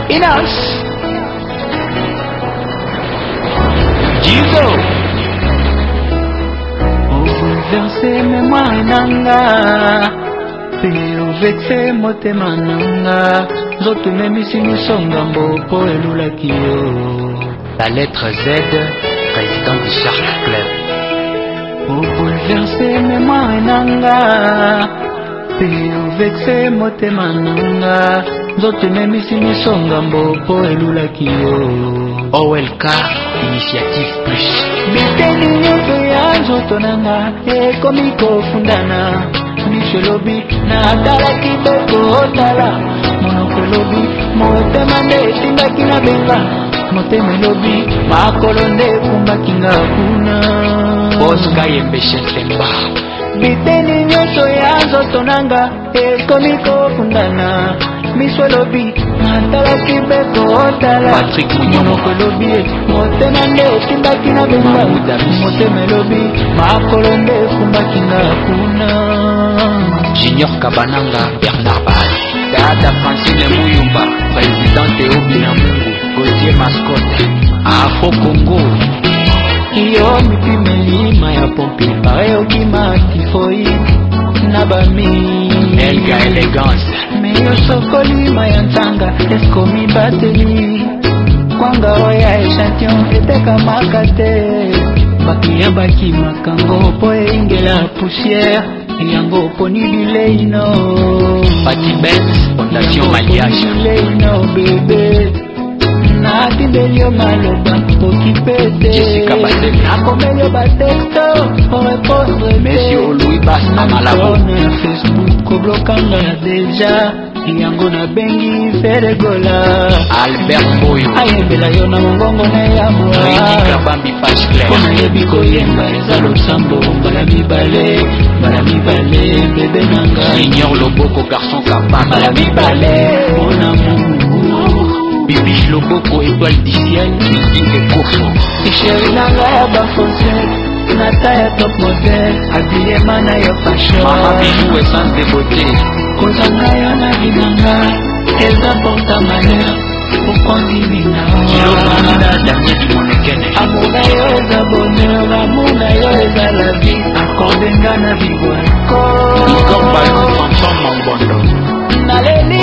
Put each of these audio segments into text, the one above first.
Inas Jizo Bouleverse mémoire nanga pe ovexe motema nanga nzoto memisi misonga mbopo elulaki yo. La lettre Z, président du Shark Club. Bouleverse mémoire nanga pe ovexe motema nanga nzoto memisi misonga mbopo elulaki yo. OLK Initiative Plus. Biteni nyonso ya nzoto nanga ekomi kofundana miso elobi natalaki bekotala monoko elobi motema nde etindaki na benga motema elobi makolo nde ekumbaki nga kuna Oscar Yembeshentemba. biteni nyonso ya nzoto nanga ekomi kofundana miso elobi natalaki bekotala Patrick monoko elobi motema nde etindaki na benga motema elobi makolo nde ekumbaki nga kuna. Junior Kabananga, Bernard Baal. Dada Francine Mouyumba, présidente Eobina Mungu, Gauthier Mascotte, Afro Congo. Iyo mipimelima ya pompi pare okima tifoi na bami Elga Elegance. meyo sokolima ya ntanga eskomi bateli kwanga oya echantillon etekamaka te bakiya bakimakango po eingela poussière yango poni bileino Patibet, Fondation Mariage. bileino bebe natindelio maloba okipete Jessica Batel. nakomelio batexto orepondre Monsieur Louis Bass Amalabo. na Facebook koblokanga deja yango na bengi feregola Albert Boyo. ayembela yo na mongongo na Ricky yamwa Kabambi Page Claire. mpona yebi koyemba eza losambo mbala mibale bebe nanga Seigneur Loboko, garçon capable. mbala mibale mpona mungu Bibiche Loboko, étoile du ciel. Kiki Ekofo. isheri nanga ya bafonse nata ya top model abilema na yo fashion Mama Bijou, essence de beauté. kozanga yo na binanga eza porta malheur okondimina Kilo Kamina, Daniel Dimonekene. amour na yo eza bonheur amour na yo eza la vie akordenga na bibwako Igor Balou, Samson Mambondo. naleli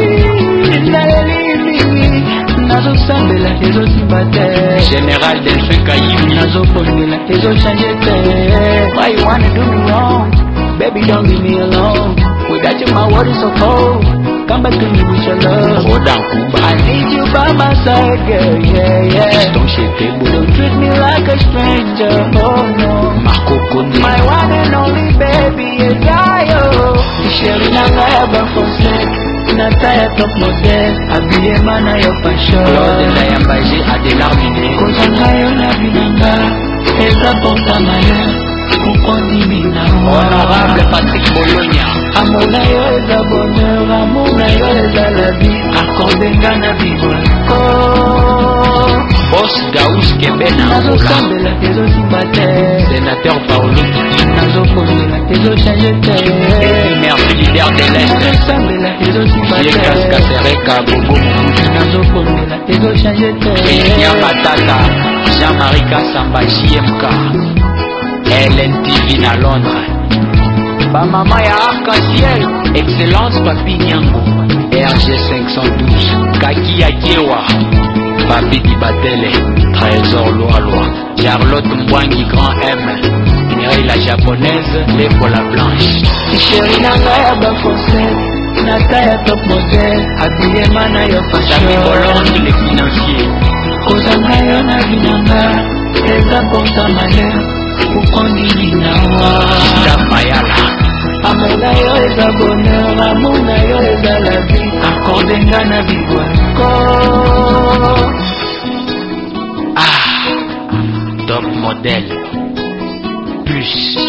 nazosambela ezosimba te Général Delphin Kayimi. nazopondela ezochange te. Why you wanna do me wrong? Baby, don't leave me alone. Without you, my world is so cold. Come back to me with your love. Rodan Kumba. I need you by my side, girl, yeah, yeah. Don Chetebo. Don't treat me like a stranger, oh no. Marco Kone. My one and only baby is I, oh. Isheri nanga ya bafonsek, nata ya top model, abilema na yo fashion. Claude Ndayambaje, Adélar Miné. Kozanga yo na binanga, eza porta malheur, okondimina Honorable Patrick Bologna. amour na yo eza bonheur, amour na yo eza la vie, akordenga na bibwako Boss Gaous Kebena. nazosambela ezosimba te Sénateur Paolo Kiki. nazopondela ezochange te Merci leader de l'Est. nazosambela ezosimba Yekas te Kasereka Bobo Moussi. nazopondela ezochange te Christian Matata. Jean-Marie Kassamba JMK. LNTV na Londres. Ba mama ya Arc-en-Ciel. Excellence Papi Nyango. RG 512. Kaki Akewa. Papi Dibatele. Trésor Loa. Charlotte Mbwangi Grand M. Mireille la japonaise. Lepo la blanche. isheri nanga ya bafonse nata ya top model abilema na yo Jamy fashion Bolongi le financier. kozanga yo na binanga eza porta malheur okondilinawa Gustave Mayala. amour na yo eza bonheur amour na yo eza la vie akordenga na bibwako Top modèle. Plus.